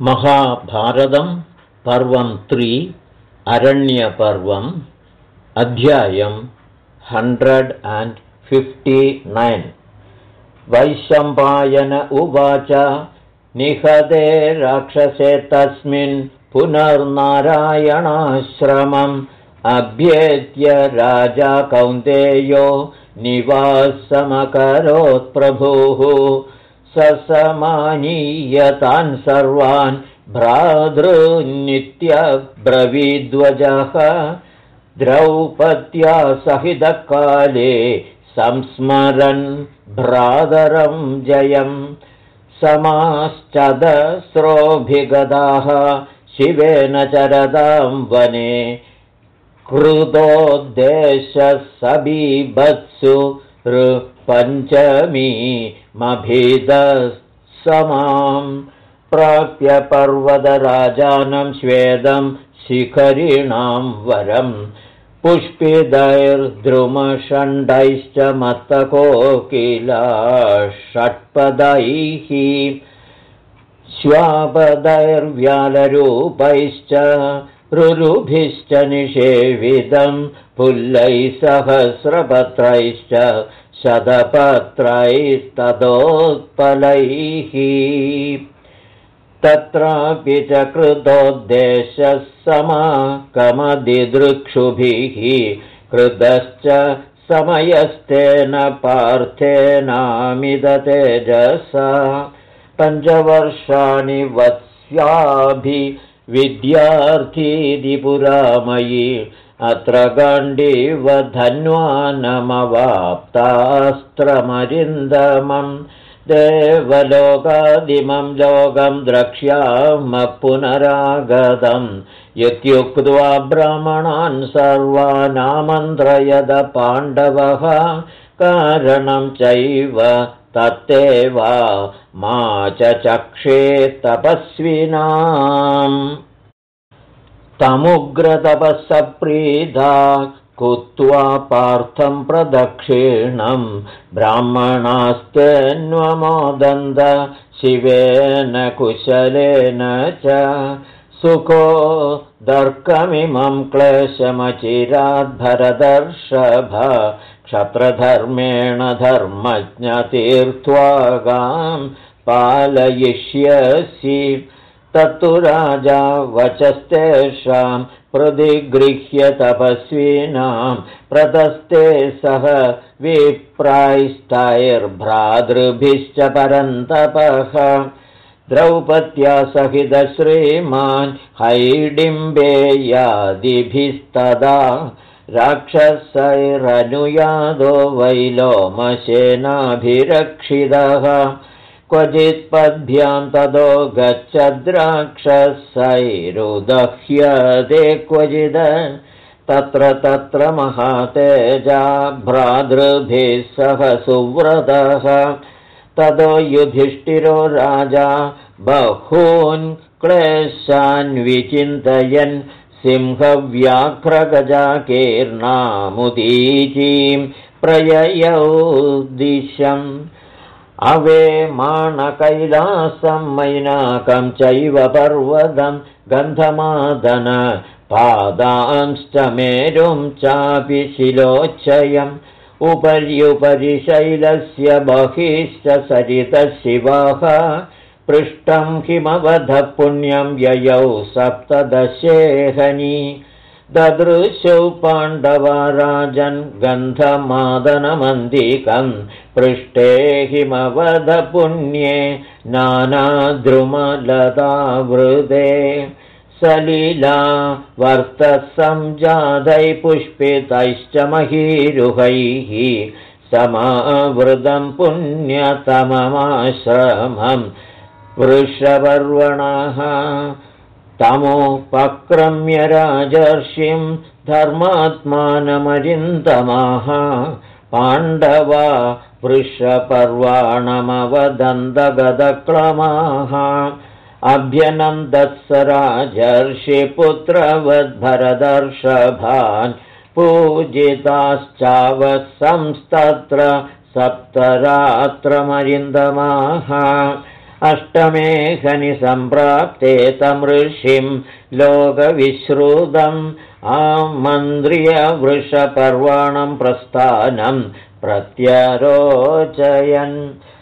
महाभारतं पर्वं 3 अरण्यपर्वम् अध्यायं 159 वैशम्पायन उवाच निहते राक्षसे तस्मिन् पुनर्नारायणाश्रमम् अभ्येत्य राजा कौन्तेयो निवासमकरोत् प्रभुः ससमानीयतान् सर्वान् भ्रातॄन्नित्यब्रवीद्वजः द्रौपद्या सहितकाले संस्मरन् भ्रातरं जयम् समाश्चदस्रोऽभिगताः शिवेन चरतां वने कृतोद्देशः सबीभत्सु पञ्चमीमभिदसमां प्राप्य पर्वतराजानं श्वेतं शिखरिणां वरं पुष्पितैर्द्रुमषण्डैश्च मत्तकोकिलाषट्पदैः श्वापदैर्व्यालरूपैश्च रुरुभिश्च निषेवितं पुल्लैः सहस्रपत्रैश्च शतपत्रैस्ततोत्पलैः तत्रापि च कृतोद्देशः समाकमदिदृक्षुभिः कृतश्च समयस्तेन पार्थेनामिदतेजसा 5 वर्षाणि वत्स्याभिविद्यार्थीति पुरामयि अत्र गाण्डीव धन्वानमवाप्तास्त्रमरिन्दमम् देवलोकादिमं लोकं द्रक्ष्यामः पुनरागतम् इत्युक्त्वा ब्राह्मणान् सर्वानामन्त्रयद पाण्डवः कारणं चैव तत्तेव मा चक्षे तपस्विनाम् तमुग्रतपःसप्रीता कुत्वा पार्थं प्रदक्षिणं ब्राह्मणास्तेऽन्वमोदन्त शिवेन कुशलेन च सुखो दर्कमिमं क्लेशमचिराद्भरदर्षभ क्षत्रधर्मेण धर्मज्ञतीर्त्वागां पालयिष्यसि तत्तु राजा वचस्तेषां प्रतिगृह्य तपस्विनां प्रतस्ते सह विप्रायस्तैर्भ्रातृभिश्च परन्तपः द्रौपद्या सहित श्रीमान् हैडिम्बेयादिभिस्तदा राक्षसैरनुयादो वैलोमसेनाभिरक्षितः क्वचित्पद्भ्यां ततो गच्छद्राक्षसैरुदह्यते क्वचिद तत्र महातेजा भ्रातृभिः सह सुव्रतः ततो युधिष्ठिरो राजा बहून् क्लेशान् विचिन्तयन् सिंहव्याघ्रगजाकीर्णामुदीचीं प्रययौ दिशम् अवेमानकैलासं मैनाकं चैव पर्वतं गन्धमादन पादांश्च मेरुं चापि शिलोच्छयम् उपर्युपरि शैलस्य बहिश्च सरितशिवाः पृष्ठं हिमवधः पुण्यं ययौ 17 ददृशौ पाण्डवा राजन् गन्धमादनमन्दिकं पृष्ठे हिमवधपुण्ये नानाद्रुमलतावृते सलीला वर्तसंजातैः पुष्पितैश्च महीरुहैः समावृतं पुण्यतममाश्रमं वृषपर्वणः तमुपक्रम्य राजर्षिं धर्मात्मानमरिन्दमाः पाण्डवा वृषपर्वाणमवदन्तगदक्लमाः अभ्यनन्दस्स राजर्षिपुत्रवद्भरदर्षभान् पूजिताश्चावसंस्तत्र 7 रात्रमरिन्दमाः अष्टमे खनि सम्प्राप्ते तं ऋषिं लोकविश्रुतम् आमन्त्र्य वृषपर्वणं प्रस्थानं प्रत्यरोचयन्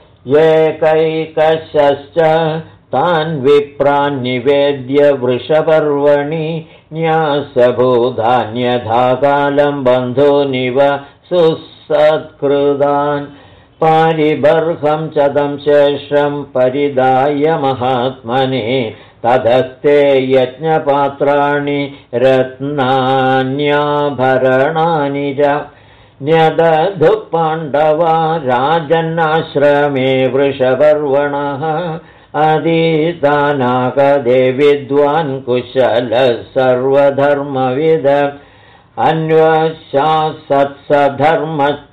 एकैकशश्च तान् विप्रान् निवेद्य वृषपर्वणि न्यासभूतान्यथा कालं बन्धूनिव सुसत्कृतान् पारिबर्हं च तं शेषं परिदाय महात्मने तदस्ते यज्ञपात्राणि रत्नान्याभरणानि च न्यदधुः पाण्डवा राजन्नाश्रमे वृषपर्वणः अधीतानाकदे विद्वान् कुशलः सर्वधर्मविद अन्वशासत्सधर्मश्च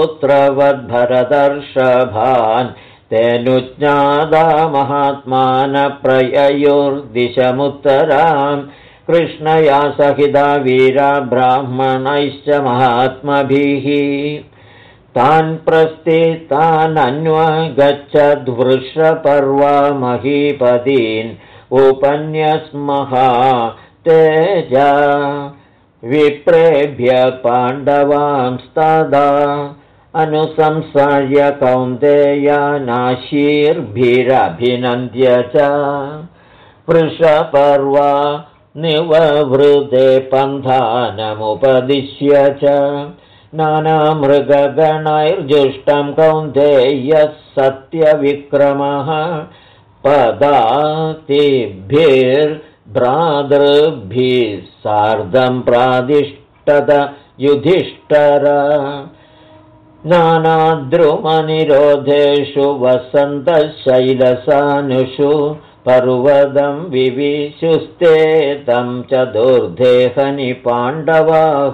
पुत्रवद्भरतर्षभान् तेनुज्ञाता महात्मानप्रययोर्दिशमुत्तराम् कृष्णया सहिता वीरा ब्राह्मणैश्च महात्मभिः तान् प्रस्थितानन्वगच्छद्वृषपर्वा महीपतीन् उपन्यस्महा तेजा विप्रेभ्य पाण्डवांस्तदा अनुसंसार्य कौन्तेयानाशीर्भिरभिनन्द्य च वृषपर्वा निववृते पन्थानमुपदिश्य च नानामृगगणैर्जुष्टं कौन्तेयः सत्यविक्रमः पदातिभिर्भ्रातृभिः सार्धं प्रादिष्टत युधिष्ठर नानाद्रुमनिरोधेषु वसन्तशैलसानुषु पर्वतं विविशुस्ते तं चतुर्धेहनि पाण्डवाः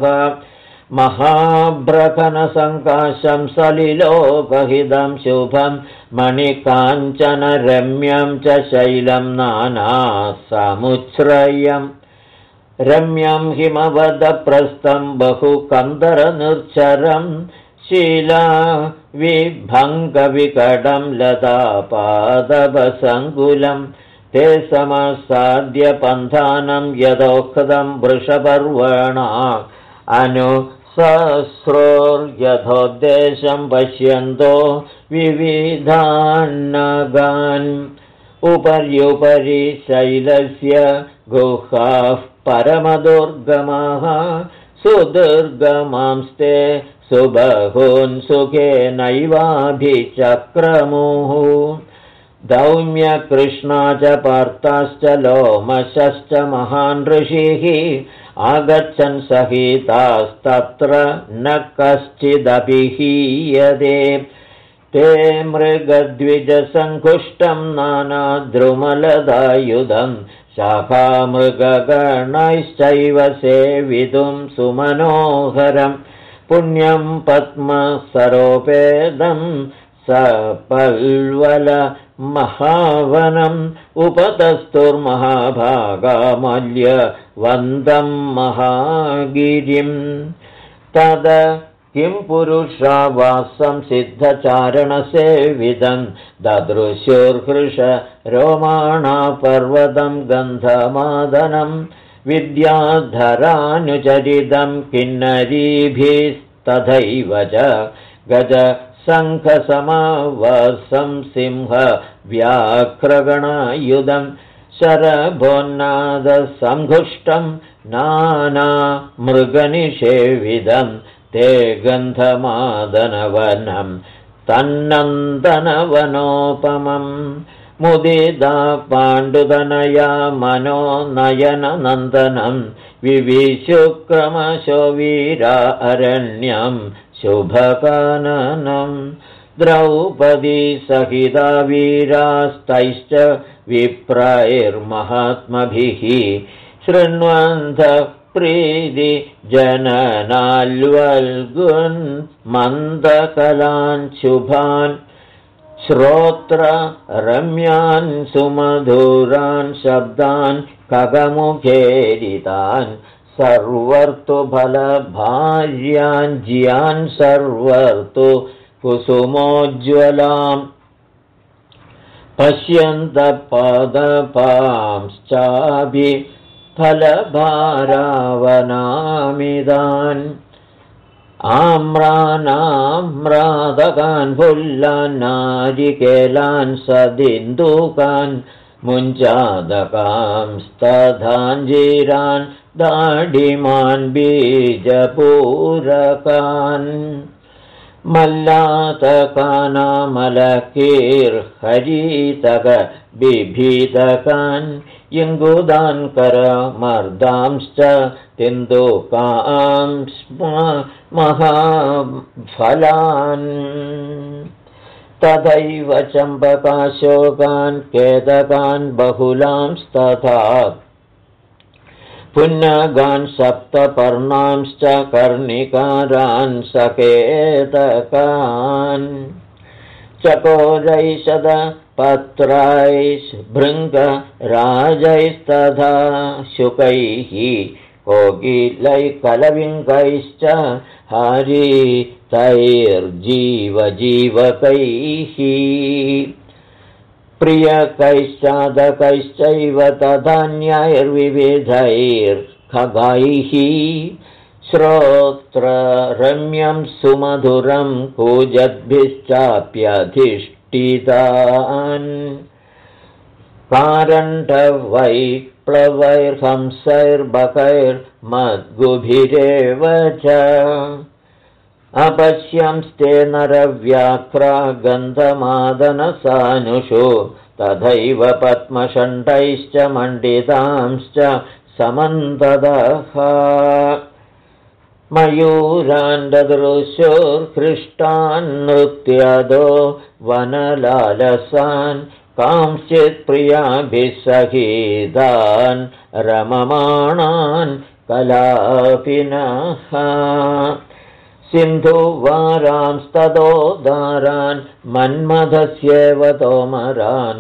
महाभ्रकनसङ्काशं सलिलोपहितं शुभं मणिकाञ्चनरम्यं च शैलं नानासमुच्छ्रयम् रम्यं हिमवदप्रस्थं बहुकन्दरनिर्झरं शीला विभङ्गविकटं लतापादपसङ्कुलं ते समसाद्य पन्थानं यदोक्तं वृषपर्वणा अनुसस्रोर्यथोद्देशं पश्यन्तो विविधान्नगान् उपर्युपरि शैलस्य गुहाः परमदुर्गमाः सुदुर्गमांस्ते सुबहून् सुखेनैवाभिचक्रमुः दौम्यकृष्णा च पार्थाश्च लोमशश्च महान् ऋषिः आगच्छन् सहितास्तत्र न कश्चिदपि हीयते ते मृगद्विजसङ्कुष्टं नानाद्रुमलदायुधं शाखामृगगणैश्चैव सेवितुं सुमनोहरं पुण्यं पद्मसरोपेदं सपल्वलमहावनम् उपतस्तुर्महाभागामल्य वन्दं महागिरिं तद किं पुरुषा वासं सिद्धचारणसेवितं ददृशुर्हृष रोमाणा पर्वतं गन्धमादनं विद्याधरानुचरितं किन्नरीभिस्तथैव च गजशङ्खसमावासं सिंहव्याघ्रगणायुधं शरभोन्नादसङ्घुष्टं नानामृगनिषेविदं ते गन्धमादनवनं तन्नन्दनवनोपमम् मुदिता पाण्डुतनया मनोनयननन्दनं विविशुक्रमशो वीरा अरण्यं शुभकाननं द्रौपदी सहिता वीरास्तैश्च विप्रैर्महात्मभिः शृण्वन्त प्रीति जननाल्वल्गुन् मन्दकलान् शुभान् श्रोत्र रम्यान् सुमधुरान् शब्दान् खगमुखेरितान् सर्वर्तु फलभार्यान् ज्यान् सर्वर्तु कुसुमोज्ज्वलाम् पश्यन्तपादपांश्चापि फलभारावनामिदान् आम्रानाम्रादकान् फुल्लान् नारिकेलान् सदिन्दुकान् मुञ्चादकांस्तथाञ्जीरान् दाढिमान् बीजपूरकान् मल्लातकानामलकीर्हरीतक बिभीतकान् इङ्गुदान् करमर्दांश्च तिन्दुकांस्म महाफलान् तथैव चम्पकाशोकान् केतकान् बहुलांस्तथा पुन्नगान् सप्तपर्णांश्च कर्णिकारान् सकेतकान् चकोरैषदपत्रैर्भृङ्गराजैस्तथा शुकैः कोकिलैकलविङ्गैश्च हरितैर्जीवजीवकैः प्रियकैश्चादकैश्चैव तथान्यैर्विविधैर्खगैः श्रोत्ररम्यं सुमधुरं कूजद्भिश्चाप्यधिष्ठितान् कारण्डवैप्लवैर्हंसैर्बकैर्मद्गुभिरेव च अपश्यंस्ते नरव्याघ्रा गन्धमादनसानुषु तथैव पद्मषण्डैश्च मण्डितांश्च समन्ततः मयूरान् ददृशुर्हृष्टान् नृत्यदो वनलालसान् कांश्चित्प्रियाभिः सहितान् रममाणान् कलापिनः सिन्धुवारांस्तदोदारान् मन्मथस्येव तोमरान्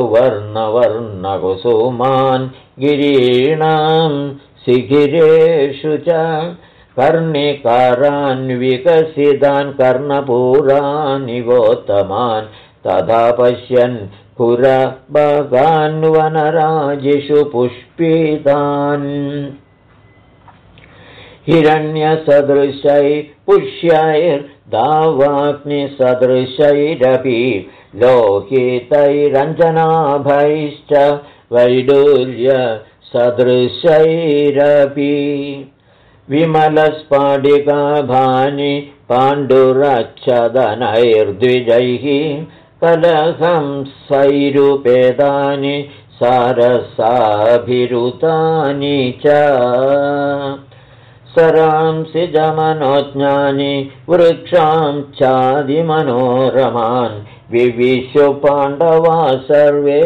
सुवर्णवर्णकुसुमान् गिरीणां शिखिरेषु च कर्णिकारान् विकसितान् कर्णपूरानिवोत्तमान् तथा पश्यन् पुरबगान् वनराजिषु पुष्पितान् हिरण्यसदृशैः पुष्यैर्दावाग्निसदृशैरपि लोहितैरञ्जनाभैश्च वैडूर्यसदृशैरपि विमलस्फाटिकाभानि पाण्डुरच्छदनैर्द्विजैः कलहंसैरुपेदानि सारसाभिरुतानि च सरांसि जमनोज्ञानि वृक्षां चादिमनोरमान् विविशु पाण्डवा सर्वे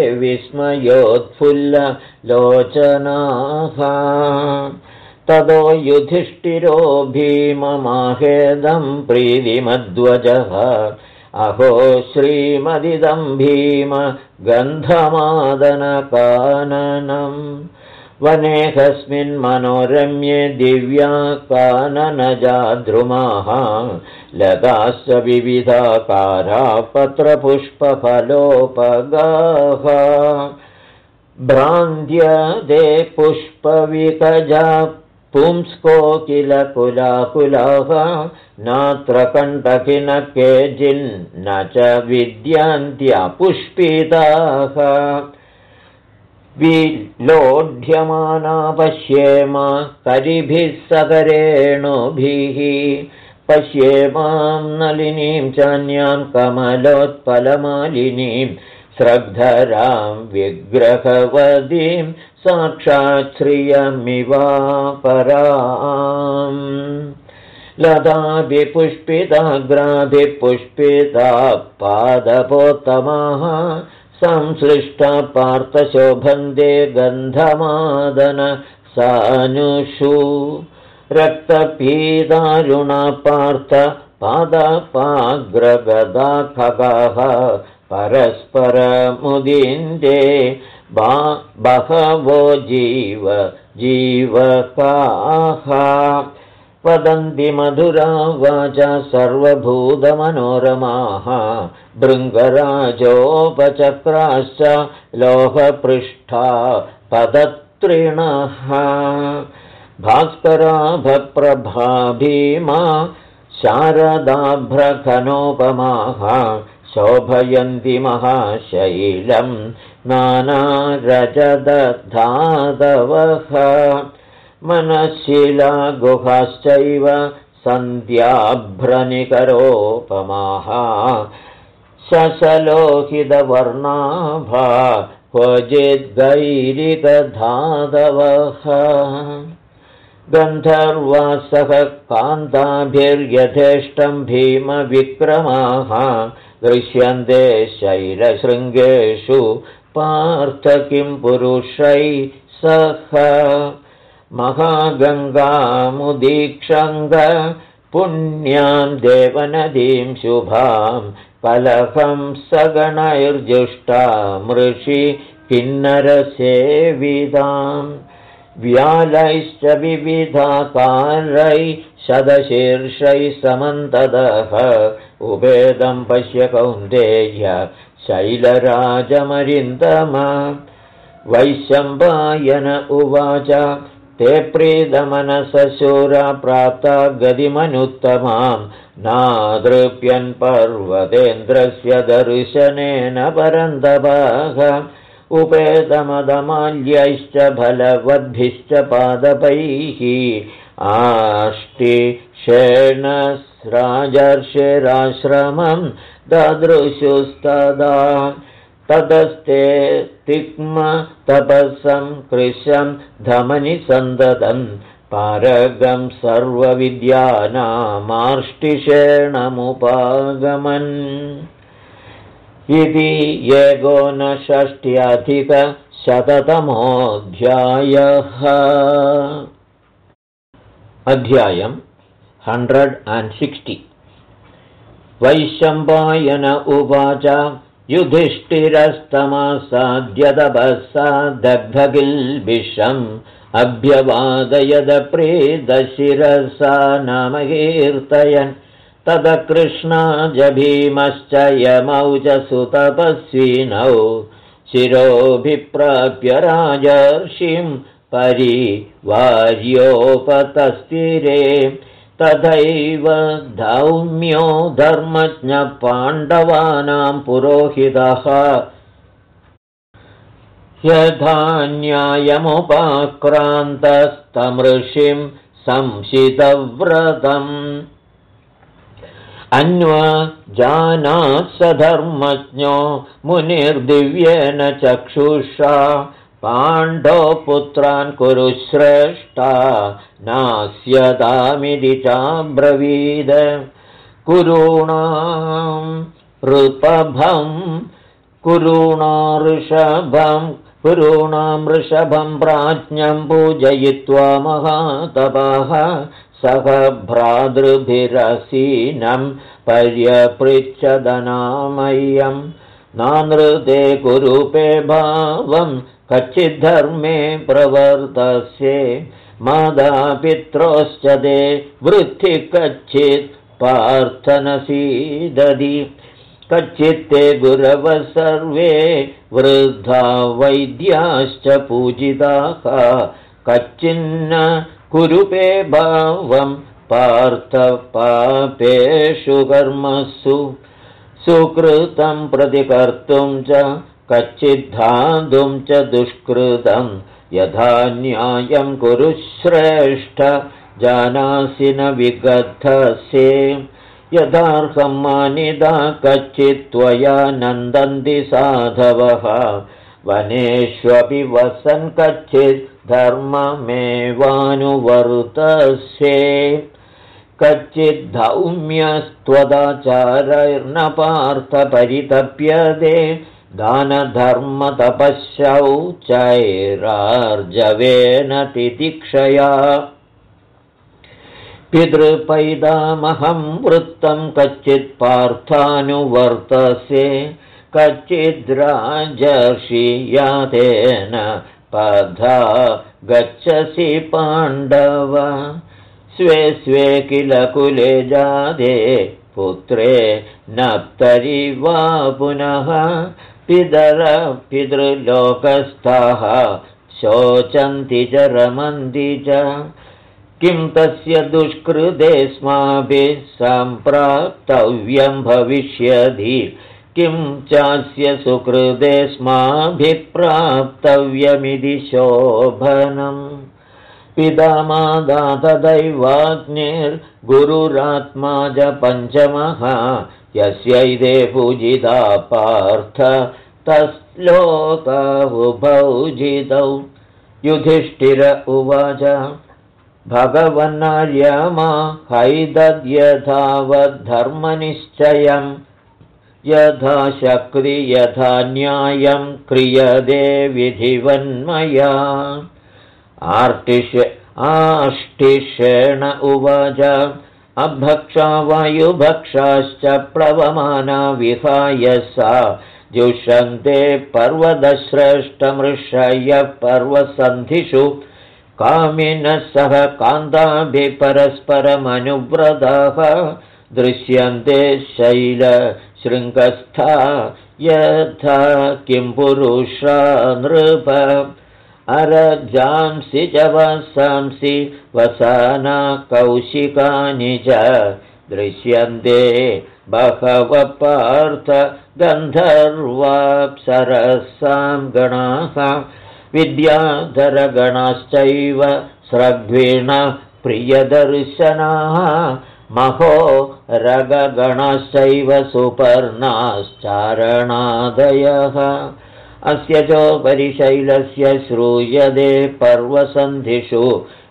विस्मयोत्फुल्ललोचनाः ततो युधिष्ठिरो भीममाहेदं प्रीतिमध्वजः अहो श्रीमदिदं भीम गन्धमादनकाननम् वनेऽस्मिन् मनोरम्ये दिव्या काननजाद्रुमाः लताश्च विविधाकारा पत्रपुष्पफलोपगाः भ्रान्त्यदे पुष्पविकजा पुंस्कोकिलकुलाकुलाः नात्र कण्टकिन केचिन्न च विद्यन्त्यपुष्पिताः विलोढ्यमाना पश्येम करिभिः सकरेणुभिः पश्येमां नलिनीं चान्यां कमलोत्पलमालिनीं स्रग्धरां विग्रहवतीं साक्षात् श्रियमिवापराम् लताभिः पुष्पिताग्राभिः पुष्पिता पादपोत्तमाः संसृष्टा पार्थशोभन्ते गन्धमादन सानुषु रक्तपीतारुणा पार्थ पादपाग्रगदा खगाः परस्परमुदिन्दे बहवो जीवकाः वदन्ति मधुरा वाचा सर्वभूतमनोरमाः भृङ्गराजोपचक्राश्च लोहपृष्ठा पदत्रिणः भास्कराभप्रभा भीमा शारदाभ्रखनोपमाः शोभयन्ति महाशैलं नानारजदधातवः मनःशिला गुहाश्चैव सन्ध्याभ्रनिकरोपमाः शशलोहितवर्णाभा क्वचिद्गैरिकधातवः गन्धर्वासः कान्ताभिर्यथेष्टं भीमविक्रमाः दृश्यन्ते शैलशृङ्गेषु पार्थ किं पुरुषै सह महागङ्गामुदीक्षङ्ग पुण्यां देवनदीं शुभां कलहं सगणैर्जुष्टामृषि किन्नरसेविताम् व्यालैश्च विविधाकारैः शतशीर्षैः समन्ततः उपेदं पश्य कौन्तेय शैलराजमरिन्दम वैशम्पायन उवाच ते प्रीतमनसशूरा प्राप्ता गतिमनुत्तमां नादृप्यन् पर्वतेन्द्रस्य दर्शनेन परन्तपाः उपेतमदमाल्यैश्च फलवद्भिश्च पादपैः आष्टिशेण राजर्षिराश्रमं ददृशुस्तदा ततस्ते तिक्म तपसं कृशं धमनि सन्ददन् पारगं सर्वविद्यानामार्ष्टिशेणमुपागमन् इति 1960तमोऽध्यायः। अध्यायम् 160। वैशम्पायन उवाच युधिष्ठिरस्तमासाद्यतपसा दग्धकिल्बिषम् अभ्यवादयदप्रीतशिरसा नामकीर्तयन् तद कृष्णाज भीमश्च यमौ च सुतपस्विनौ शिरोऽभिप्राप्य राजर्षिं परिवार्योपतस्थिरे तथैव धौम्यो धर्मज्ञ पाण्डवानां पुरोहितः यथा न्यायमुपाक्रान्तस्तमृषिं संशितव्रतम् अन्वजानात् स धर्मज्ञो मुनिर्दिव्येन चक्षुषा पाण्डवपुत्रान् कुरु श्रेष्ठा नास्यतामिति चाब्रवीद कुरूणां ऋषभं प्राज्ञं पूजयित्वा महातपः सह भ्रातृभिरसीनं पर्यपृच्छदनामय्यं नानृते कुरुपे भावं कच्चिद्धर्मे प्रवर्तस्ये मातापित्रोश्च ते वृत्ति कच्चित् पार्थनसीदधि कच्चित्ते गुरवः सर्वे वृद्धा वैद्याश्च पूजिताः कच्चिन्न कुरुपे भावं पार्थ पापेषु कर्मसु सुकृतं प्रतिकर्तुं च कच्चिद्धातुं च दुष्कृतं यथा न्यायं कुरु श्रेष्ठ जानासि न विगद्धसे यथार्हं मानिता कच्चित् त्वया नन्दन्ति साधवः वनेष्वपि वसन् कच्चित् धर्ममेवानुवर्तस्ये कच्चिद्धौम्यस्त्वदाचारैर्न पार्थ परितप्यते दानधर्मतपश्शौचैरार्जवेन तितिक्षया पितृपैतामहं वृत्तं कच्चित् पार्थानुवर्तसे कच्चिद्राजर्षियातेन पथा गच्छसि पाण्डव स्वे स्वे किल कुले जाते पुत्रे नप्तरि वा पुनः पितृलोकस्थाः शोचन्ति च रमन्ति च किं तस्य दुष्कृतेऽस्माभिः सम्प्राप्तव्यं भविष्यति किं चास्य सुकृतेऽस्माभिप्राप्तव्यमिति शोभनम् पिता माता तदैवाग्निर्गुरुरात्मा च पञ्चमः यस्यैते पूजिता पार्थ तस्लोकावुभौजितौ युधिष्ठिर उवाच भगवन्नार्यमा हैदद्यथावद्धर्मनिश्चयम् यथा शक्ति यथा न्यायं क्रियते विधिवन्मया आष्टिषेण उवाच अभक्षा वायुभक्षाश्च प्लवमाना विहाय सा जुषन्ते पर्वतश्रेष्ठमृषयः पर्वसन्धिषु कामिनः सह कान्ताभिः परस्परमनुव्रताः दृश्यन्ते शैलशृङ्गस्था यथा किं पुरुषा नृप अरजांसि च वसांसि वसाना कौशिकानि च दृश्यन्ते बहवः पार्थ गन्धर्वाप्सरसां गणाः विद्याधरगणाश्चैव स्रग्वीणः प्रियदर्शनाः महो रगगणाश्चैव सुपर्णाश्चारणादयः अस्य चोपरि शैलस्य श्रूयते पर्वसन्धिषु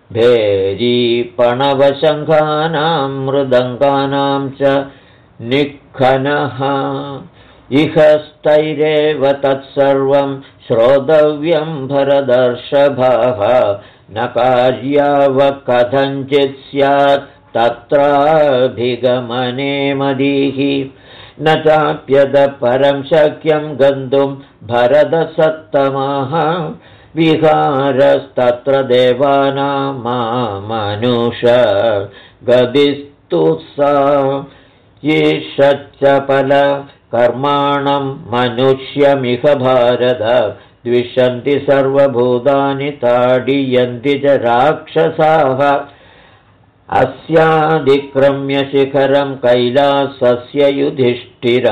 भेरीपणवशङ्खानां मृदङ्गानां च निखनः इह स्थैरेव तत्सर्वं श्रोतव्यं भरदर्षभः न कार्यावकथञ्चित् स्यात् तत्राभिगमने मदीः न चाप्यद परं शक्यं गन्तुं भरतसत्तमः विहारस्तत्र देवानामामनुष गदिस्तु सा ईषच्चपलकर्माणं मनुष्यमिह भारत द्विषन्ति सर्वभूतानि ताडयन्ति च राक्षसाः अस्यादिक्रम्य शिखरं कैलासस्य युधिष्ठिर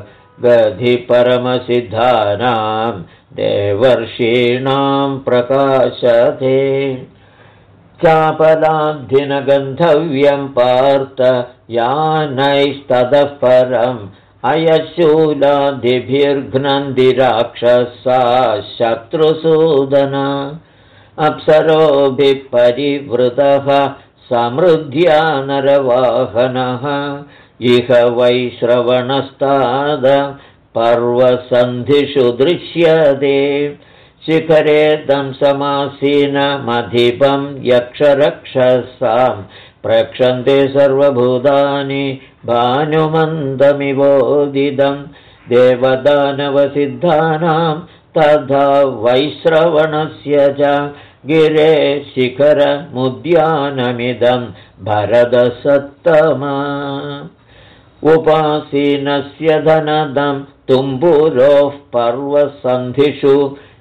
गधिपरमसिद्धानां देवर्षीणां प्रकाशते चापलाब्धिनगन्धव्यं पार्थ यानैस्ततः परम् अयशूलादिभिर्घ्नन्ति राक्षसा शत्रुसूदन अप्सरोभिः परिवृतः समृद्ध्या नरवाहनः इह वै श्रवणस्ताद पर्वसन्धिषु दृश्यते शिखरे दंसमासीनमधिपं यक्षरक्षसां प्रक्षन्ते सर्वभूतानि भानुमन्दमिवोदितं देवदानवसिद्धानां तथा वैश्रवणस्य च गिरे शिखरमुद्यानमिदं भरतसत्तमा उपासीनस्य धनदं तुम्बुरोः पर्वसन्धिषु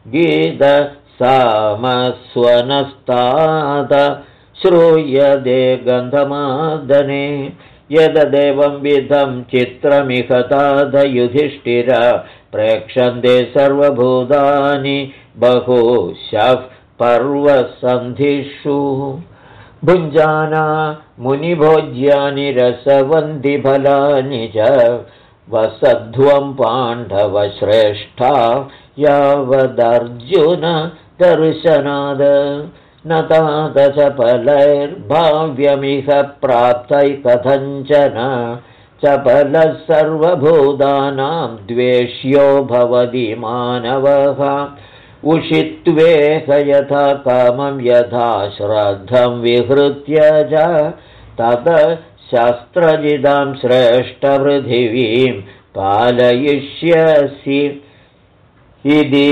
गीतसामस्वनस्ताद श्रूयते गन्धमादने यदेवं विधं चित्रमिह तात युधिष्ठिर प्रेक्षन्ते सर्वभूतानि बहुशः पर्वसन्धिषु भुञ्जाना मुनिभोज्यानि रसवन्तिफलानि च वसध्वं पाण्डवश्रेष्ठा यावदर्जुन दर्शनाद न तादशफलैर्भाव्यमिह प्राप्तैकथञ्चन चपलः सर्वभूतानां द्वेष्यो भवति मानवः उषित्वेह यथा कामं यथा श्रद्धं विहृत्य च तत शास्त्रजिदां श्रेष्ठपृथिवीं पालयिष्यसि इति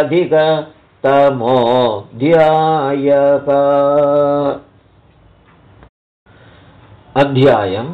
षष्ट्यधिकतमोऽध्यायः। अध्यायम्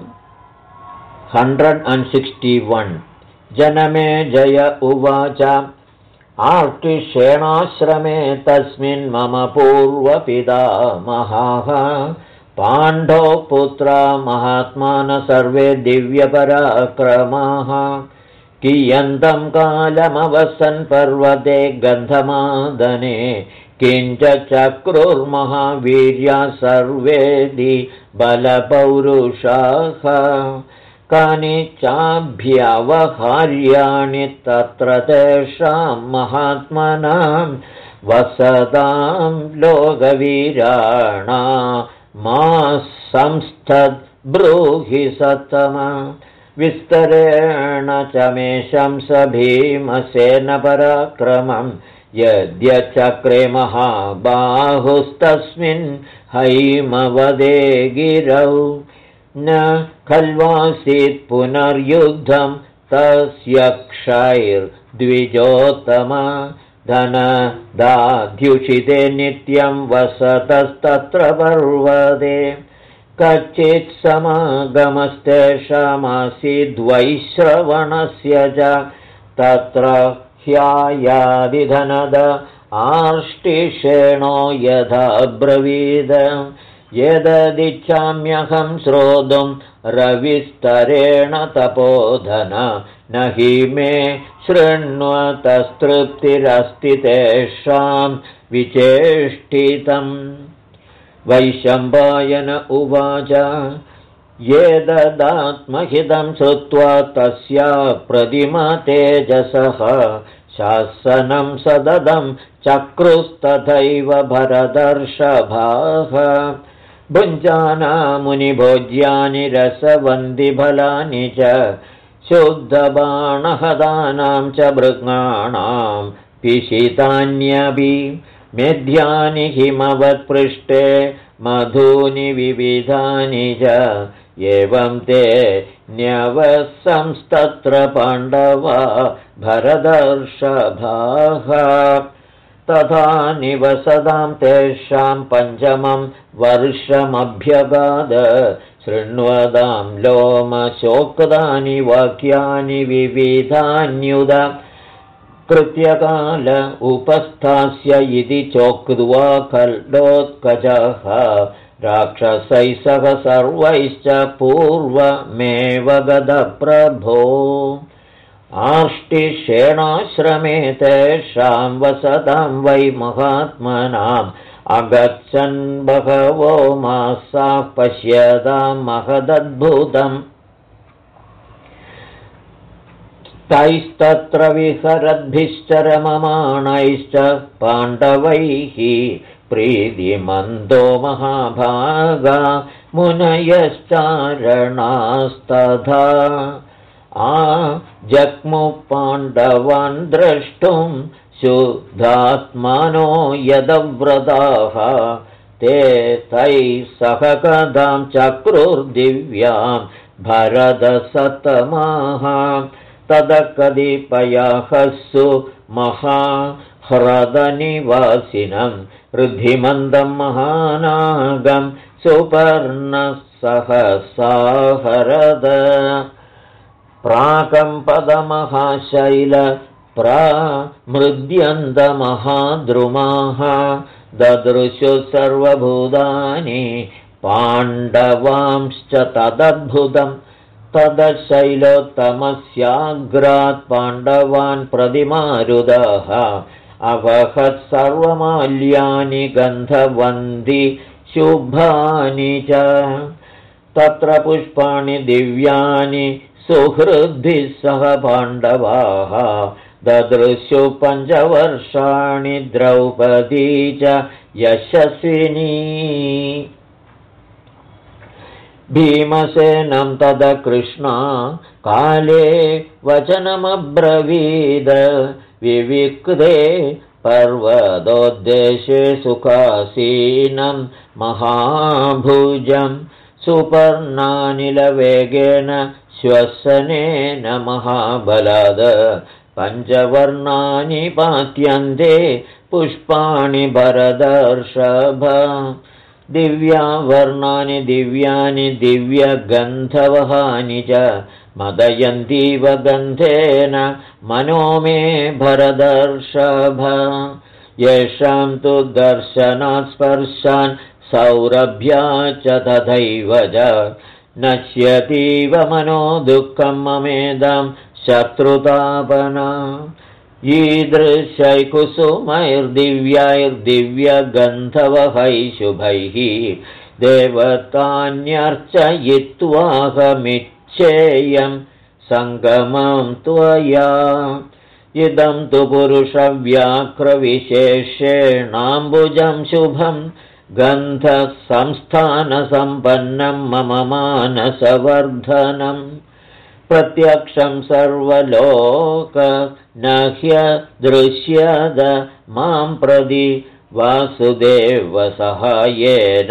161 जनमेजय उवाच आर्तिषेणाश्रमे तस्मिन् मम पूर्वपितामहः पाण्डवपुत्रा महात्मानः सर्वे दिव्यपराक्रमाः कियन्तं कालमवसन् पर्वते गन्धमादने किञ्च चक्रुर्महावीर्या सर्वेदि बलपौरुषाः कानि चाभ्यवहार्याणि तत्र तेषां महात्मनां वसतां लोकवीराणामा संस्थद्ब्रूहि सत्तम विस्तरेण च मे शंस भीमसेनपराक्रमं यद्यचक्रे महाबाहुस्तस्मिन् हैमवदे गिरौ न खल्वासीत् पुनर्युद्धं तस्य क्षैर्द्विजोत्तम धनदाध्युषिते नित्यं वसतस्तत्र पर्वते कच्चित् समागमस्तेषामासीद्वैश्रवणस्य च तत्र ह्यायादिधनद आर्ष्टिषेणो यथा ब्रवीद यददिच्छाम्यहं श्रोतुं रविस्तरेण तपोधन न हि मे शृण्वतस्तृप्तिरस्ति तेषां विचेष्टितम् वैशम्पायन उवाच येददात्महितं श्रुत्वा तस्या प्रतिमा तेजसः शासनं सददं चक्रुस्तथैव भरतर्षभाः भुञ्जाना मुनिभोज्यानि रसवन्दिफलानि च शुद्धबाणहदानां च मृगाणां पिशितान्यपि मेध्यानि हिमवत्पृष्ठे मधूनि विविधानि च एवं ते न्यवसंस्तत्र पाण्डवा भरतर्षभाः तथा निवसतां तेषां पञ्चमं वर्षमभ्यगाद शृण्वतां लोमशोक्तानि वाक्यानि विविधान्युद कृत्यकाल उपस्थास्य इति चोक्त्वा खल्डोत्कचः राक्षसैः सह सर्वैश्च पूर्वमेव गतप्रभो आर्ष्टिषेणाश्रमे तेषां वसतां वै महात्मनाम् अगच्छन् बहवो मासाः पश्यतां महदद्भुतम् तैस्तत्र विहरद्भिश्च रममाणैश्च पाण्डवैः प्रीतिमन्दो महाभागा मुनयश्चारणास्तथा जग्मुः पाण्डवान् द्रष्टुं शुद्धात्मानो यदव्रताः ते तैः सह कदां चक्रुर्दिव्यां भरतसत्तमाः ततः कतिपयाहस्सु महाह्रदनिवासिनं ऋद्धिमन्दं महानागं सुपर्णः सहसाहरद प्राकम्पदमहाशैल प्रामृद्यन्तमहाद्रुमाः ददृशु सर्वभूतानि पाण्डवांश्च तदद्भुतम् तदशैलोत्तमस्याग्रात् पाण्डवान् प्रतिमारुदः अवहत् सर्वमाल्यानि गन्धवन्ति शुभानि च तत्र पुष्पाणि दिव्यानि सुहृद्भिः सह पाण्डवाः ददृशु 5 वर्षाणि द्रौपदी च यशस्विनी भीमसेनं तद कृष्णा काले वचनमब्रवीद विविक्ते पर्वतोद्देशे सुखासीनं महाभुजं सुपर्णानिलवेगेन श्वसनेन महाबलाद 5 वर्णानि पात्यन्ते पुष्पाणि भरतर्षभ दिव्यावर्णानि दिव्यानि दिव्यगन्धवहानि च मदयन्तीव गन्धेन मनो मे भरदर्षभ येषां तु दर्शनात् स्पर्शान् सौरभ्या च तथैव च नश्यतीव मनो दुःखं ममेदं शत्रुतापना ईदृशैकुसुमैर्दिव्यैर्दिव्यगन्धवहैः शुभैः देवतान्यर्चयित्वाहमिच्छेयं सङ्गमं त्वया इदं तु पुरुषव्याघ्रविशेषेणाम्बुजं शुभं गन्धसंस्थानसम्पन्नं मम मानसवर्धनम् प्रत्यक्षं सर्वलोक न ह्यदृश्यद मां प्रदि वासुदेवसहायेन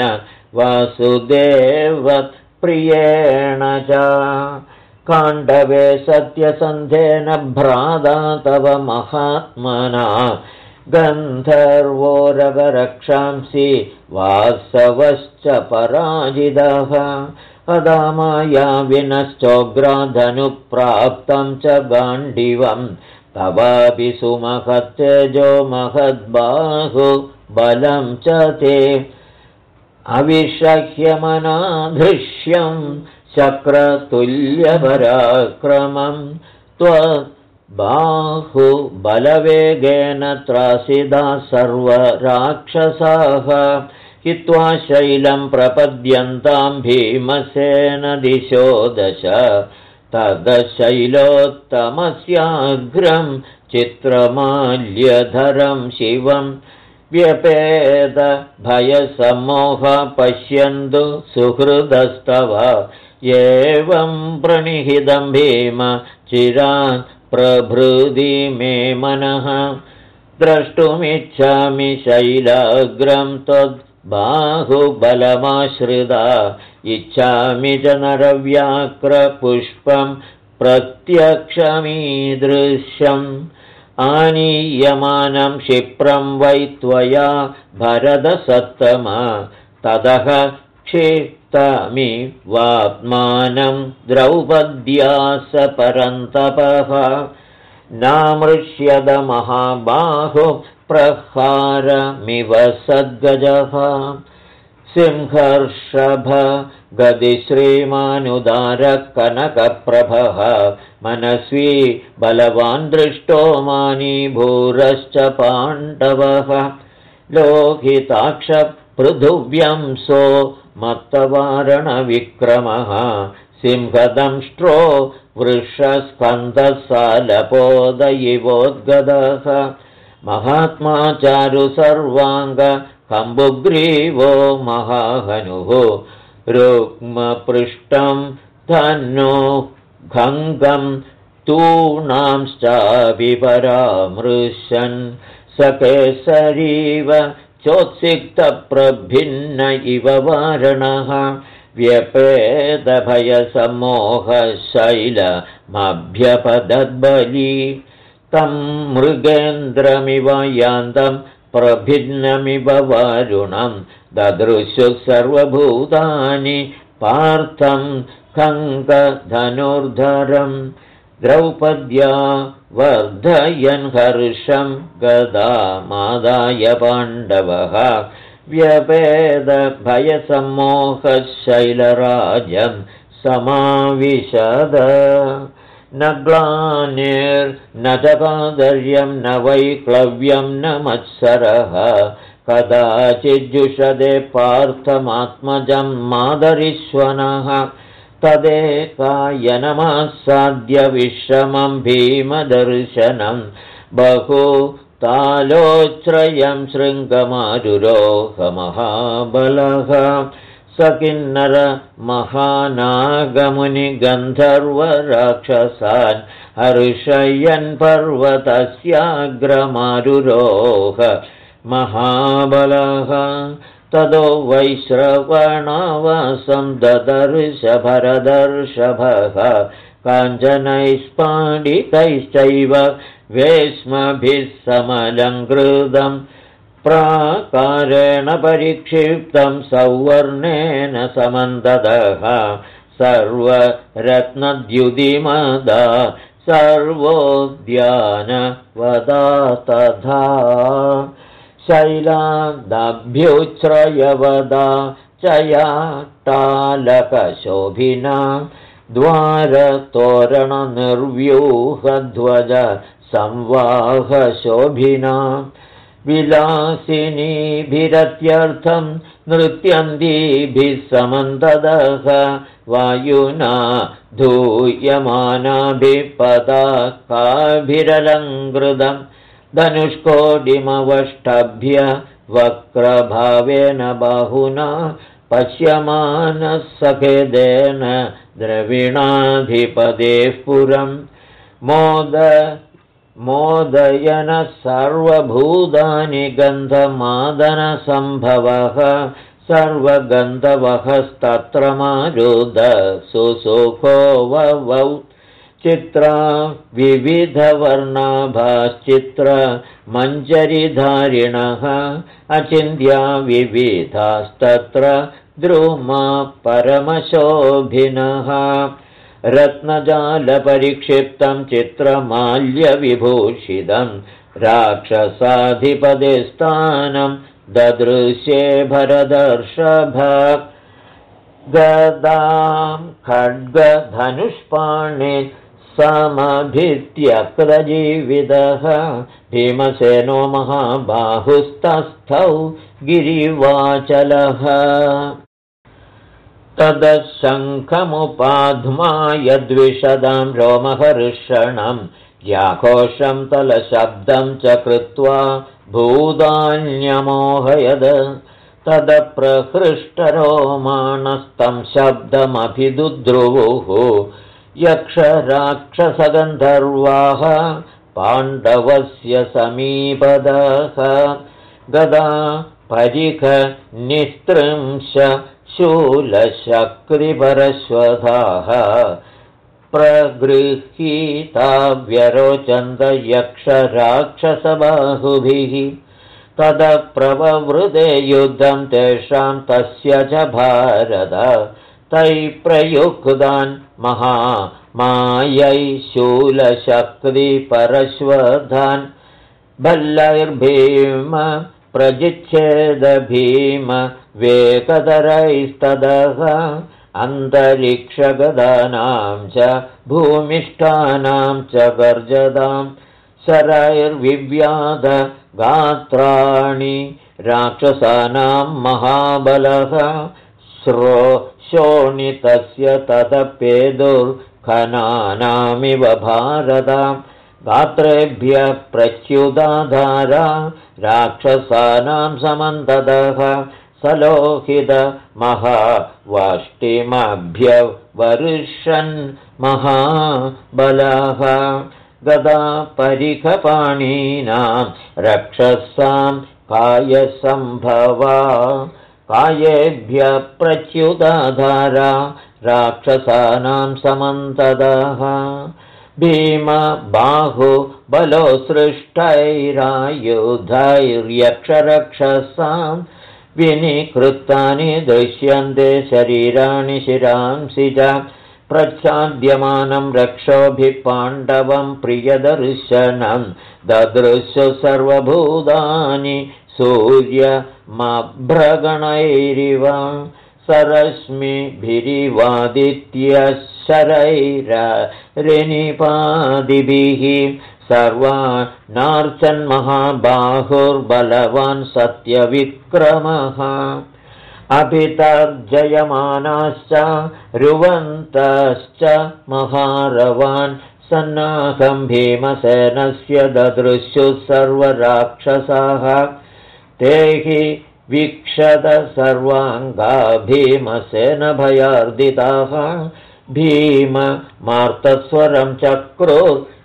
वासुदेवप्रियेण च काण्डवे सत्यसन्धेन भ्राता तव महात्मना गन्धर्वोरगरक्षांसि वासवश्च पराजितः अदामाया विनश्चोग्राधनुप्राप्तं च गाण्डिवं तवापि सुमहत्तेजो महद्बाहु बलं च ते अविषह्यमनाधृष्यं शक्रतुल्यपराक्रमं त्वद्बाहुबलवेगेन त्रासिदा सर्वराक्षसाः हित्वा शैलं प्रपद्यन्तां भीमसेन दिशो दश तदशैलोत्तमस्याग्रं चित्रमाल्यधरं शिवं व्यपेद भयसम्मोह पश्यन्तु सुहृदस्तव एवं प्रणिहितं भीम चिरान् प्रभृति मे मनः द्रष्टुमिच्छामि शैलाग्रं त्वद्बाहुबलमाश्रिता इच्छामि च नरव्याघ्रपुष्पं प्रत्यक्षमीदृश्यम् आनीयमानं क्षिप्रं वै त्वया भरतसत्तमा ततः क्षिप्तमिवात्मानं द्रौपद्या स परन्तपः नामृष्यद महाबाहो प्रहारमिव सद्गजः सिंहर्षभ गदिश्रीमानुदारः कनकप्रभः मनस्वी बलवान् दृष्टो मानीभूरश्च पाण्डवः लोहिताक्ष पृथुव्यंसो मत्तवारणविक्रमः सिंहदंष्ट्रो वृषस्कन्धसालपोदयिवोद्गदः महात्मा चारु सर्वाङ्ग कम्बुग्रीवो महाहनुः रुक्मपृष्ठं धनु खङ्गं तूणांश्चापि परामृशन् सकेसरीव चोत्सिक्तप्रभिन्न इव वारणः व्यपेदभयसम्मोहशैलमभ्यपदद्बली तं मृगेन्द्रमिव यान्तं प्रभिन्नमिव वारुणं ददृशुः सर्वभूतानि पार्थं खङ्गधनुर्धरम् द्रौपद्या वर्धयन् हर्षं गदामादाय पाण्डवः व्यपेदभयसम्मोहशैलराजं समाविशद न ग्लानिर्न च कादर्यं न वैक्लव्यं न मत्सरः कदाचिज्जुषदे पार्थमात्मजं मादरिष्वनः तदेकायनमासाद्य विश्रमं भीमदर्शनं बहुतालोच्छ्रयं शृङ्गमारुरोहमहाबलः स किन्नर महानागमुनिगन्धर्वराक्षसान् हर्षयन् पर्वतस्याग्रमारुरोह महाबलः तदो वैश्रवणावासं ददर्श भरदर्षभः काञ्चनैस्फाटिकैश्चैव वेश्मभिः समलङ्कृतं प्राकारेण परिक्षिप्तं सौवर्णेन समन्ददः सर्वरत्नद्युतिमदा सर्वोद्यानवदा तथा शैलादाभ्युच्छ्रयवदा चयाटालकशोभिना द्वारतोरणनिर्व्यूहध्वज संवाहशोभिना विलासिनीभिरत्यर्थं नृत्यन्तीभिः समन्ददः वायुना धूयमानाभिः पताकाभिरलङ्कृतं धनुष्कोटिमवष्टभ्य वक्रभावेन बाहुना पश्यमानः सखेदेन द्रविणाधिपतेः पुरं मोदयनः सर्वभूतानि गन्धमादनसम्भवः सर्वगन्धवहस्तत्र मारुद सुसुखो ववौ चित्रा विविधवर्णाभाश्चित्र मञ्जरीधारिणः अचिन्त्या विविधास्तत्र द्रुमा परमशोभिनः रत्नजालपरिक्षिप्तं चित्रमाल्यविभूषितं राक्षसाधिपतिस्थानं ददृश्ये भरदर्षभ गदां खड्गधनुष्पाणि समभित्यक्रजीवितः भीमसेनो महाबाहुस्तस्थौ गिरिवाचलः तदशङ्खमुपाध्मा यद्विशदां रोमहर्षणं व्याघोषं तलशब्दं च कृत्वा भूतान्यमोहयद तदप्रहृष्टरोमाणस्तं शब्दमभिदुद्रुवुः यक्षराक्षसगन्धर्वाः पाण्डवस्य समीपदः गदा परिख निस्त्रिंश शूलशक्तिपरश्वधाः प्रगृहीता व्यरोचन्द यक्षराक्षसबाहुभिः तदप्रववृते युद्धं तेषां तस्य च भारत तैः प्रयुक्तान् महामायै शूलशक्तिपरश्वधान् भल्लैर्भीम प्रजिच्छेद भीम वेकतरैस्तदः अन्तरिक्षगदानां च भूमिष्ठानां च गर्जदां शरैर्विव्याध गात्राणि राक्षसानां महाबलः शोणितस्य तदपेदुर्खनानामिव भारत गात्रेभ्यः प्रच्युताधारा राक्षसानां समन्ततः सलोहित महावाष्टिमभ्यवर्षन् महाबलः गदा परिखपाणीनां रक्षसां कायसम्भवा कायेभ्यः प्रच्युताधारा राक्षसानां समन्ततः भीम बाहुबलोसृष्टैरायुधैर्यक्षरक्षसां विनिकृतानि दृश्यन्ते शरीराणि शिरांसि च प्रच्छाद्यमानं रक्षोभिः पाण्डवं प्रियदर्शनं ददृश्य सर्वभूतानि सूर्यमभ्रगणैरिव सरश्मिभिरिवादित्यशरैरनिपादिभिः सर्वानार्चन्महाबाहुर्बलवान् सत्यविक्रमः अभितर्जयमानाश्च रुवन्तश्च महारवान् सन्नाहं भीमसेनस्य ददृश्युः सर्वराक्षसाः ते हि वीक्षत सर्वाङ्गा भीमसेनभयार्दिताः भीममार्तस्वरं चक्रो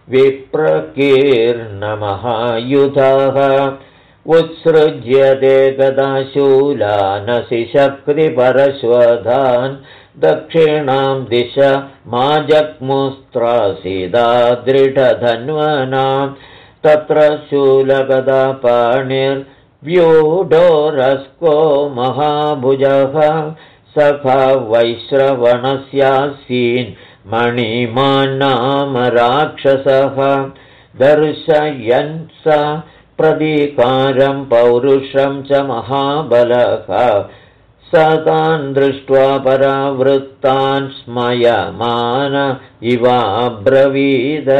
विप्रकीर्णमहायुधाः उत्सृज्यते गदाशूलानसि शक्तिपरश्वधान् दक्षिणां दिश माजग्मुस्त्रासीदा दृढधन्वनां तत्र शूलगदापाणिर् व्यूढोरस्को महाभुजः सखा वैश्रवणस्यासीन् मणिमान् नाम राक्षसः दर्शयन् स प्रतीकारं पौरुषं च महाबलः स तान् दृष्ट्वा परावृत्तान् स्मयमान इवाब्रवीद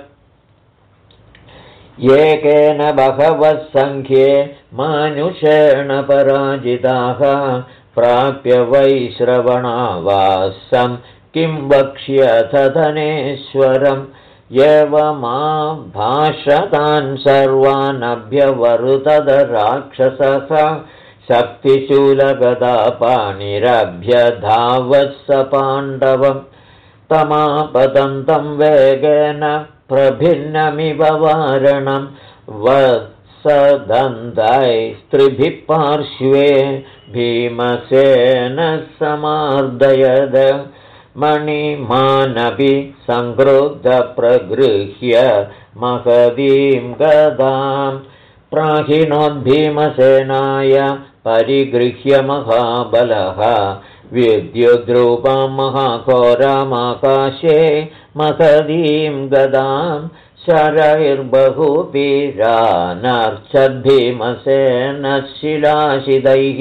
एकेन बहवः सङ्ख्ये मानुषेण पराजिताः प्राप्य वैश्रवणावासं किं वक्ष्यथ धनेश्वरम् एवमा भाषतान् सर्वानभ्यवरुतद राक्षसः शक्तिशूलगदापाणिरभ्यधावः स पाण्डवम् तमापतन्तं वेगेन प्रभिन्नमिव वारणं वत्सदन्तैस्त्रिभिः पार्श्वे भीमसेनः समार्दयद मणिमानपि संक्रुद्धप्रगृह्य महतीं गदां प्राहिणोद्भीमसेनाय परिगृह्य महाबलः विद्युद्रूपां महाघोरामाकाशे महतीं गदां शरैर्बहुवीरानर्चद्भीमसेनः शिलाशिदैः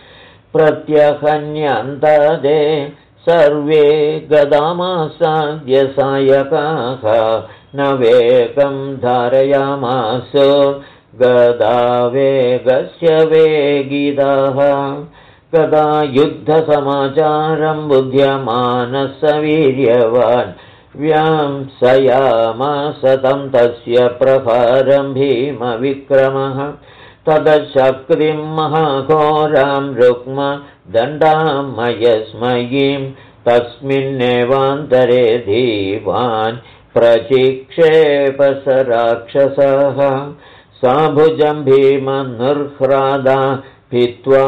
प्रत्यहन्यन्तदे सर्वे गदामासाद्य सायकाः न वेगं धारयामास गदावेगस्य वेगिदाः गदा युद्धसमाचारं बुध्यमानः स वीर्यवान् व्यांसयामास तं तस्य प्रहारं भीमविक्रमः तदशक्तिं महाघोरां रुक्म दण्डामयस्मयीं तस्मिन्नेवान्तरे धीवान् प्रचिक्षेप स राक्षसः साभुजं भीमनुर्ह्रादा भित्त्वा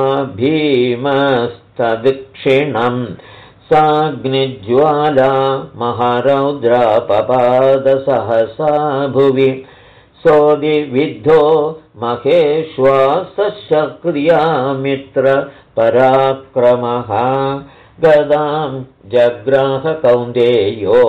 भीमस्तदक्षिणं साग्निज्वाला महारौद्रापपादसहसा भुवि सोदिविद्धो महेश्वासशक्रिया मित्र पराक्रमः गदां जग्राह कौन्तेयो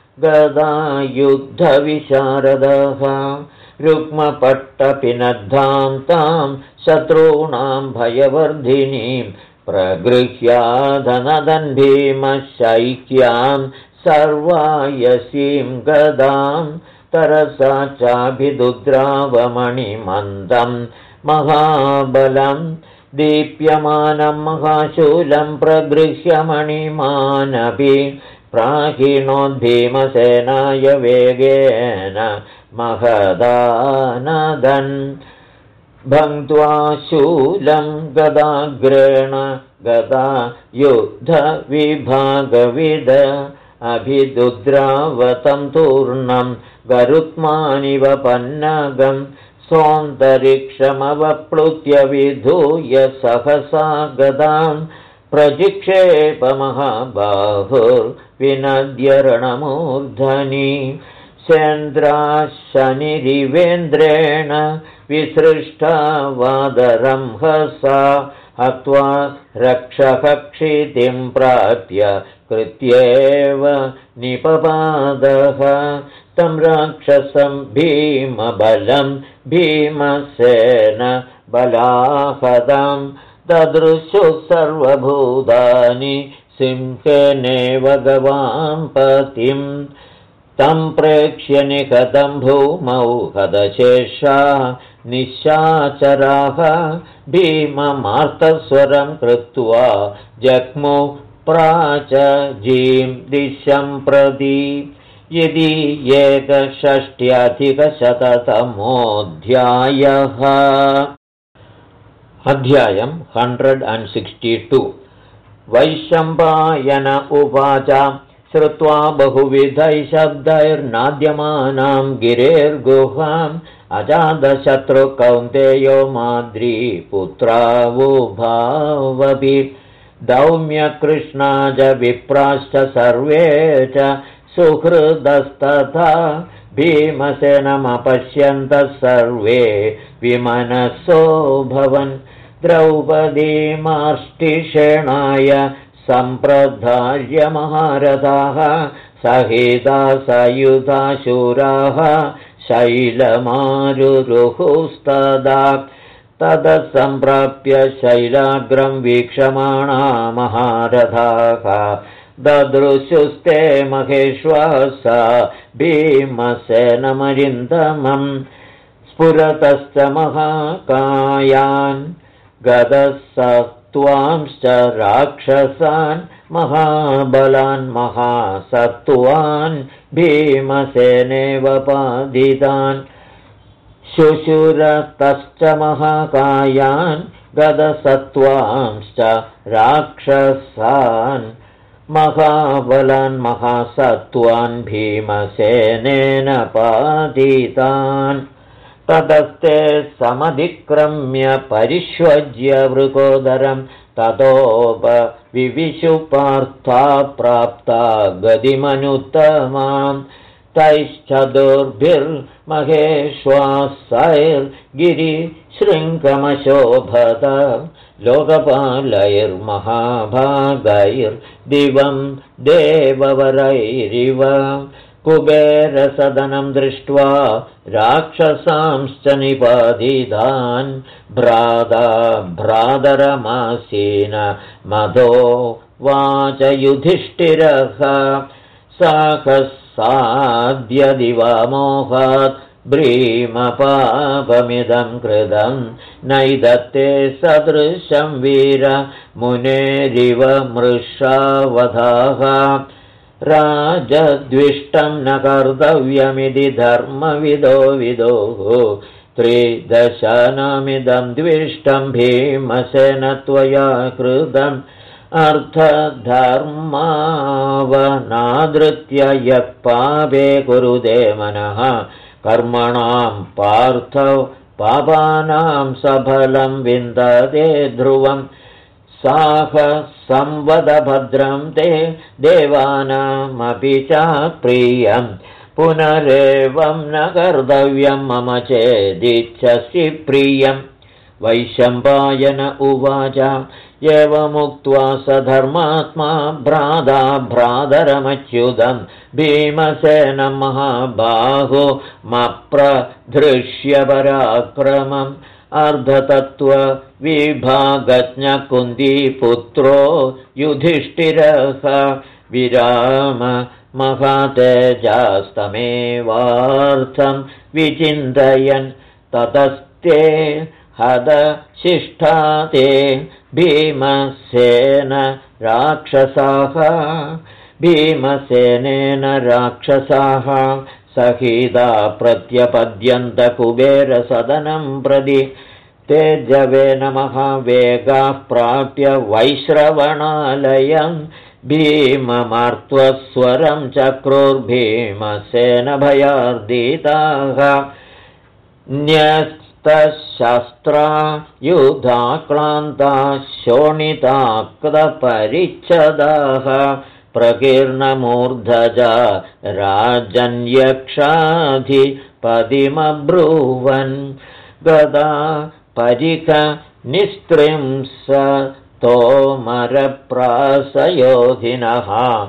गदायुद्धविशारदः रुक्मपट्टपिनद्धां तां शत्रूणां भयवर्धिनीं प्रगृह्याधनदन् भीमशैक्यां सर्वायसीं गदां तरसा चाभिदुद्रावमणिमन्दं महाबलं दीप्यमानं महाशूलं प्रगृह्य मणिमानपि प्राहिणोद्भीमसेनाय वेगेन महदानदन् भङ्क्त्वा शूलं गदाग्रेण गदा युद्धविभागविद अभिदुद्रावतं तूर्णं गरुत्मानिव पन्नगं सोऽन्तरिक्षमवप्लुत्य विधूय सहसा गदां प्रजिक्षेप महाबाहुर्विनद्य रणमूर्धनि सेन्द्राशनिरिवेन्द्रेण विसृष्टा वादरंहसा हत्वा रक्षकक्षितिं प्राप्य कृत्येव निपपादः तं राक्षसं भीमबलं भीमसेन बलाहतं ददृशुः सर्वभूतानि सिंहेनेव गवां पतिम् तं प्रेक्ष्य निकतं भूमौ हदशेषा निशाचराः भीममार्तस्वरं कृत्वा जग्मु प्राचजीं दिशं प्रति यदि 165 अध्यायम् 162 वैशम्पायन उवाच श्रुत्वा बहुविधैः शब्दैर्नाद्यमानां गिरेर्गुहाम् अजातशत्रुकौन्तेयो माद्रीपुत्रावुभावपि दौम्यकृष्णा च विप्राश्च सर्वे च सुहृदस्तथा भीमसेनमपश्यन्तः सर्वे विमनसोऽभवन् द्रौपदीमाष्टिषेणाय सम्प्रधार्य महारथाः सहिता सायुधा शूराः शैलमारुरुहुस्तदा ततः सम्प्राप्य शैलाग्रं वीक्षमाणा महारथाः ददृशुस्ते महेश्वासा भीमसेनमरिन्दमम् स्फुरतश्च महाकायान् गदसत्त्वांश्च राक्षसान् महाबलान् महासत्त्वान् भीमसेनेव पादितान् शुशुरतश्च महाकायान् गदसत्त्वांश्च राक्षसान् महाबलान् महासत्त्वान् भीमसेनेन पादितान् ततस्ते समधिक्रम्य परिष्वज्य वृकोदरं ततोपविविशु पार्था प्राप्ता गतिमनुत्तमां तैश्चतुर्भिर्महेश्वासैर्गिरिशृङ्गमशोभत लोकपालैर्महाभागैर्दिवं देववरैरिव कुबेरसदनं दृष्ट्वा राक्षसांश्च निपादितान् भ्रातरमासीन मदो वाच युधिष्ठिरः साकस्साद्य दिवामोहात् भ्रीमपापमिदं कृतं नैदत्ते सदृशं वीर मुनेरिव मृषावधाः राजद्विष्टं न कर्तव्यमिति धर्मविदो विदोः त्रिदशानामिदं द्विष्टं भीमसेन त्वया कृतम् अर्थधर्मावनादृत्य यः पापे कुरुते मनः कर्मणां पार्थौ पापानां सफलं विन्दते ध्रुवम् साह संवदभद्रं ते देवानामपि च प्रियं पुनरेवं न कर्तव्यं मम चेदिच्छसि प्रियं वैशम्पायन उवाच एवमुक्त्वा स धर्मात्मा भ्रातरमच्युतं भीमसेनं महाबाहो मप्रधृष्य पराक्रमम् अर्धतत्त्वविभागज्ञकुन्तीपुत्रो युधिष्ठिरः विराम महातेजास्तमेवार्थं विचिन्तयन् ततस्ते हतशिष्ठाते भीमसेन राक्षसाः भीमसेनेन राक्षसाः सहिता प्रत्यपद्यन्त कुबेरसदनं प्रति तेजवेन महावेगाः प्राप्य वैश्रवणालयं भीममार्त्वस्वरं चक्रुर्भीमसेन भयार्दिताः न्यस्तशस्त्रा युधाक्रान्ता शोणिताक्तपरिच्छदाः प्रकीर्णमूर्धजा राजन्यक्षाधिपतिमब्रुवन् गदा परिख निस्त्रिंस तोमरप्रासयोधिनः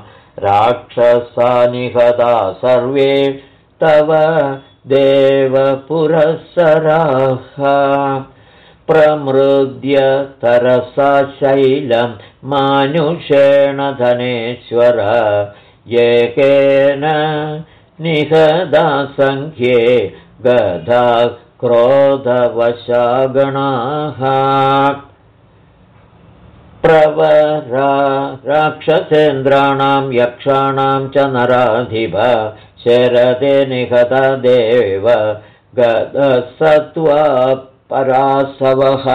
राक्षसानिहता सर्वे तव देवपुरःसराः प्रमृद्य तरसा शैलं मानुषेण धनेश्वर एकेन निहदा संख्ये गधा क्रोधवशागणाः प्रवरा राक्षसेन्द्राणां यक्षाणां च नराधिप शरदे निहता देव गदसत्त्वा परासवः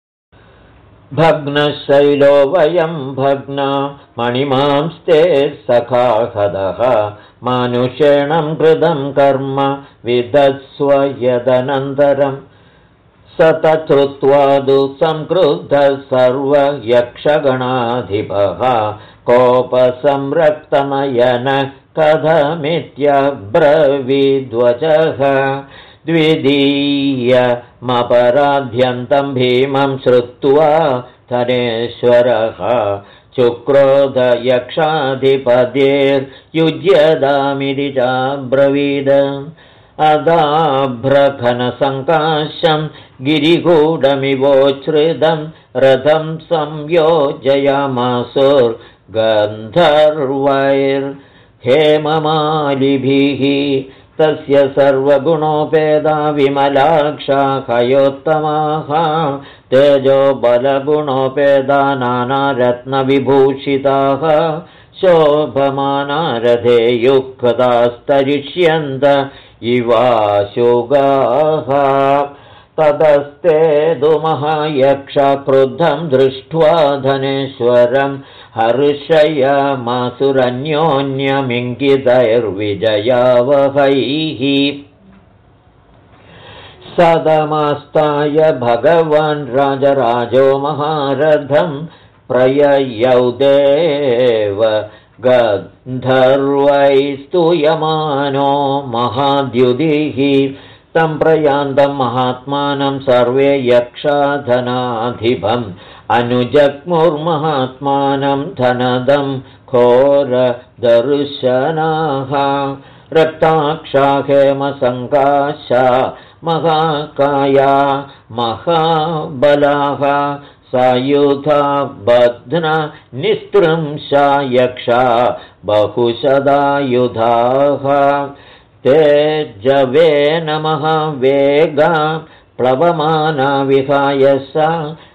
भग्नशैलो वयं भग्ना मणिमांस्ते सखाहदः मानुषेणं कृतं कर्म विदत्स्व यदनन्तरम् स तच्छ्रुत्वादु संक्रुद्धः सर्वयक्षगणाधिपः कोपसंरक्तनयन कथमित्यब्रवीद्वचः द्वितीयमपराध्यन्तं भीमं श्रुत्वा धनेश्वरः चुक्रोधयक्षाधिपतेर्युज्यतामिति चाब्रवीद अदाभ्रघनसङ्काशं गिरिगूढमिवोच्छ्रितं रथं संयोजयामासुर्गन्धर्वैर्हेममालिभिः तस्य सर्वगुणोपेदा विमलाक्षा हयोत्तमाः तेजो बलगुणोपेदा नानारत्नविभूषिताः शोभमानारथे युक्तास्तरिष्यन्त इवाशुगाः ततस्ते दुमहायक्षा क्रुद्धं दृष्ट्वा धनेश्वरं हर्षयामासुरन्योन्यमिङ्गितैर्विजयावहैः सदमास्ताय भगवान् राजराजो महारथं प्रययौ देव गन्धर्वैस्तूयमानो महाद्युतिः तं प्रयान्तं महात्मानं सर्वे यक्षाधनाधिपम् अनुजग्मुर्महात्मानं धनदं घोरदर्शनाः रक्ताक्षा हेमसङ्काशा महाकाया महाबलाः सायुधा बध्ना निस्त्रिंशा यक्षा बहुशदायुधाः तेजवेन महावेगा प्लवमाना विहाय सा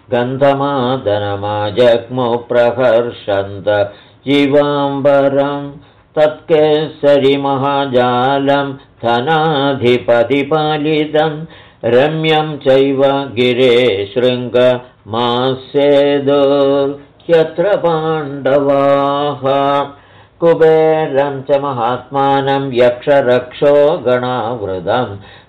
गन्धमादनमाजग्मुप्रहर्षन्त जीवाम्बरं तत्केसरि महाजालं धनाधिपतिपालितं रम्यं चैव गिरे शृङ्गमासेदुर्यत्र पाण्डवाः कुबेरं च महात्मानं यक्षरक्षो गणावृतं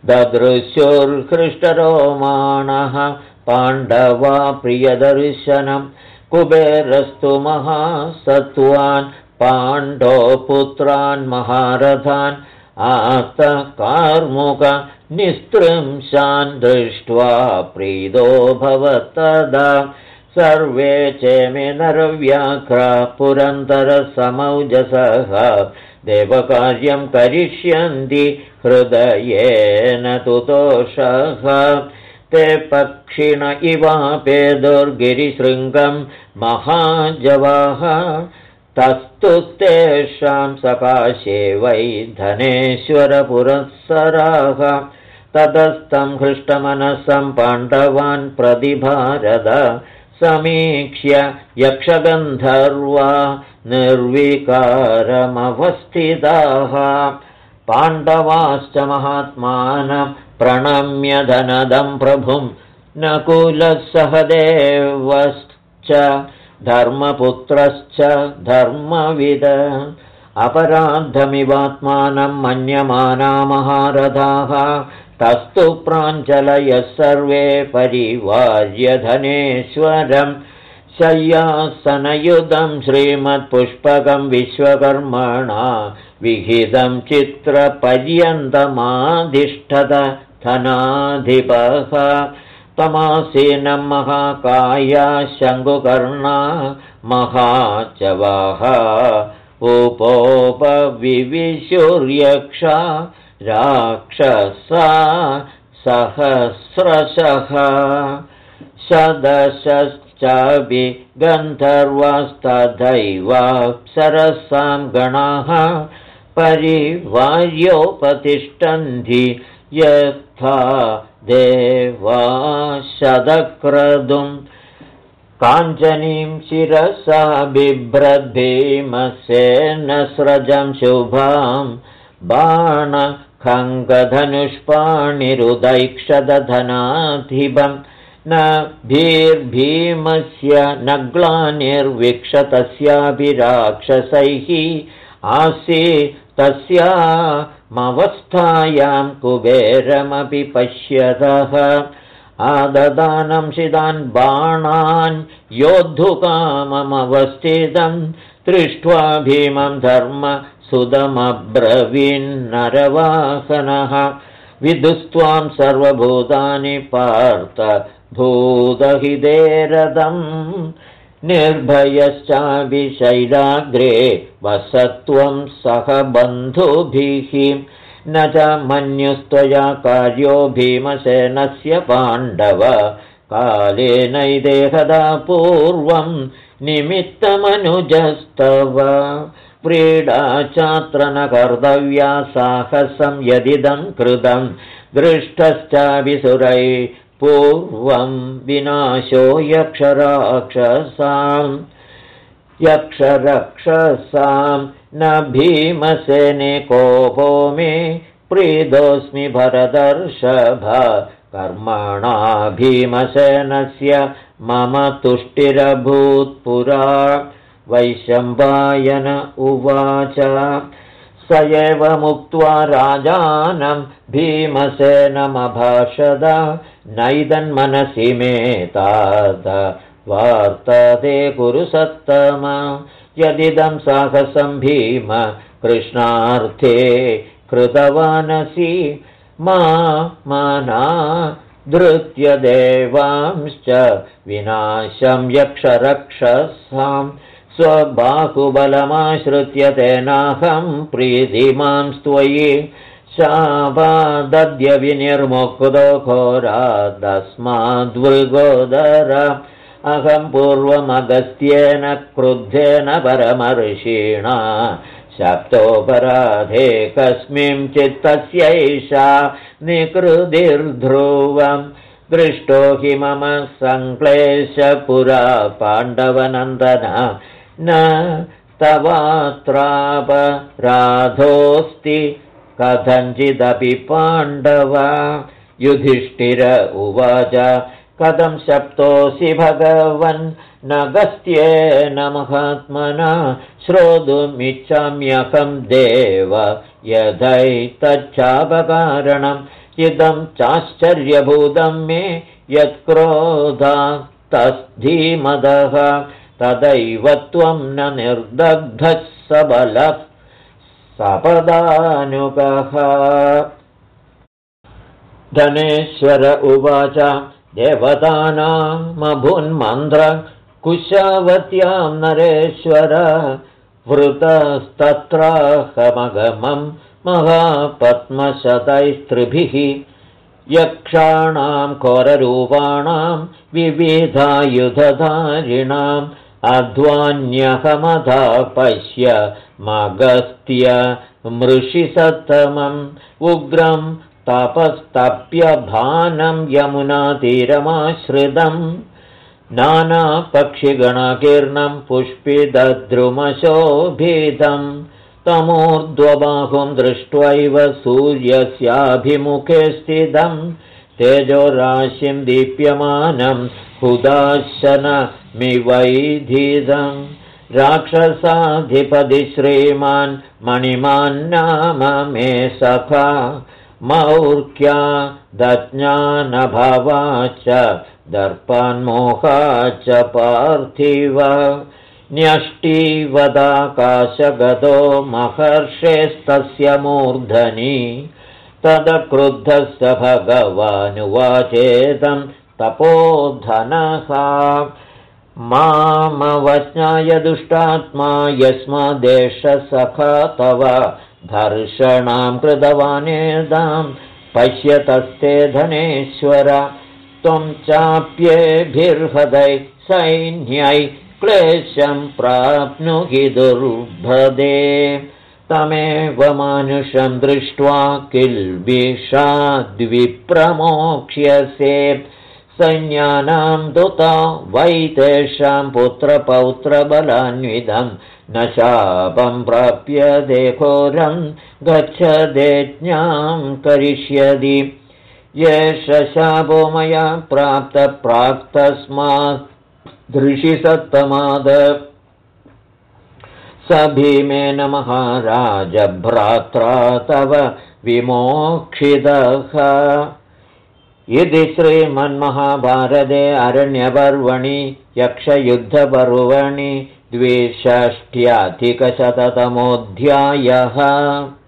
ददृश्युर्हृष्टरोमाणः पाण्डवा प्रियदर्शनं कुबेरस्तु महासत्त्वान् पाण्डवपुत्रान् महारथान् आस्तकार्मुक निस्त्रिंशान् दृष्ट्वा प्रीतो भवत्तदा सर्वे चेमे नरव्याघ्रा पुरन्दरसमौजसः देवकार्यं करिष्यन्ति हृदयेन तुतोषः ते पक्षिण इवापेदुर्गिरिशृङ्गं महाजवाः तस्तु तेषां सकाशे वै धनेश्वरपुरःसराः ततस्तं हृष्टमनसं पाण्डवान् प्रतिभारद समीक्ष्य यक्षगन्धर्वा निर्विकारमवस्थिताः पाण्डवाश्च महात्मानं प्रणम्य धनदं प्रभुं नकुलः सहदेवश्च धर्मपुत्रश्च धर्मविद अपराधमिवात्मानं मन्यमाना महारथाः तस्तु प्राञ्जलयः सर्वे परिवार्य धनेश्वरं शय्यासनयुधं श्रीमत्पुष्पकं विश्वकर्मणा विहितं चित्रपर्यन्तमाधिष्ठत धनाधिपः तमासीनं महाकाया शङ्कुकर्णा महाचवाः उपोपविविशुर्यक्षा राक्षसा सहस्रशः शदशश्चापि गन्धर्वास्तथैवाप्सरसां गणाः परिवार्योपतिष्ठन्ति यथा देवा शतक्रतुं काञ्चनीं शिरसा बिभ्रद्भीमसेन स्रजं शुभां बाणखङ्गधनुष्पाणिरुदैक्षदधनाधिपं न भीर्भीमस्य न ग्लानिर्विक्षतस्यापि राक्षसैः आसी तस्यामवस्थायां कुबेरमपि पश्यतः आददानं शिदान् बाणान् योद्धुकाममवस्थितं दृष्ट्वा भीमं धर्मसुदमब्रवीन्नरवाहनः विदुस्त्वां सर्वभूतानि पार्थ भूतहितेरदम् निर्भयश्चाभिशैलाग्रे वसत्वं सह बन्धुभिः न च मन्युस्त्वया कार्यो भीमसेनस्य पाण्डव कालेनैदेहदा पूर्वं निमित्तमनुजस्तव व्रीडा चात्र न कर्तव्या साहसं यदिदं कृतं दृष्टश्चाभिसुरै पूर्वं विनाशो यक्षरक्षसां न भीमसेने कोपो मे प्रीदोऽस्मि भरतर्षभ कर्मणा भीमसेनस्य मम तुष्टिरभूत्पुरा वैशम्पायन उवाच स एव मुक्त्वा राजानं भीमसेनमभाषद नैदन्मनसि मे तात वार्तते कुरु सत्तम यदिदं साहसं भीम कृष्णार्थे कृतवानसि माना धृत्य देवांश्च विनाशं यक्षरक्षसां स्वबाहुबलमाश्रित्य तेनाहं प्रीतिमां त्वयि शापादद्य विनिर्मुक्तो घोरादस्माद्वृगोदर अहं पूर्वमगस्त्येन क्रुद्धेन परमर्षिणा शप्तोपराधे कस्मिंश्चित्तस्यैषा निकृतिर्ध्रुवं दृष्टो हि मम संक्लेश पुरा पाण्डवनन्दन न तवात्रापराधोऽस्ति कथञ्चिदपि पाण्डव युधिष्ठिर उवाच कथं शप्तोऽसि भगवन् न गस्त्येन महात्मना श्रोतुमिच्छाम्यहं देव यदैतच्छापकारणम् इदं चाश्चर्यभूतं मे यत्क्रोधात्तद्धीमदः तदैव त्वं न निर्दग्धः सबलः सपदानुगः धनेश्वर उवाच देवतानामभुन्मन्त्र कुशावत्यां नरेश्वर वृतस्तत्राहमगमं महापद्मशतैस्त्रिभिः यक्षाणां घोररूपाणां विविधायुधधारिणाम् अध्वान्यहमधा पश्य मगस्त्य मृषिसत्तमम् उग्रं तपस्तप्यभानं यमुनातीरमाश्रितं नानापक्षिगणकीर्णं पुष्पितद्रुमशोभितं तमूर्ध्वबाहुं दृष्ट्वैव सूर्यस्याभिमुखे स्थितं तेजोराशिं दीप्यमानं हुदाशनमिवैधिदं राक्षसाधिपति श्रीमान् मणिमान्नाम मे सखा मौर्क्या दज्ञानभावा च दर्पान्मोहा च पार्थिव न्यष्टिवदाकाशगतो महर्षेस्तस्य मूर्धनि तदक्रुद्धस्य भगवानुवाचेदं तपोधनः मामवज्ञाय दुष्टात्मा यस्मादेशसखा तव धर्षणां कृतवानेदां पश्यतस्ते धनेश्वर त्वं चाप्येभिर्हदै सैन्यै क्लेशं प्राप्नुहि दुर्भदे तमेव मानुषं दृष्ट्वा किल्बिषाद्विप्रमोक्ष्यसे सैन्यानां दुता वै तेषां पुत्रपौत्रबलान्वितं न शापं प्राप्यते घोरं गच्छते ज्ञां करिष्यति येष शापो मया प्राप्तस्मात् दृशिसत्तमाद स भीमेन महाराज भ्रात्रा तव विमोक्षितः इति श्रीमन्महाभारते अरण्यपर्वणि यक्षयुद्धपर्वणि 260 अधिकशततमोऽध्यायः।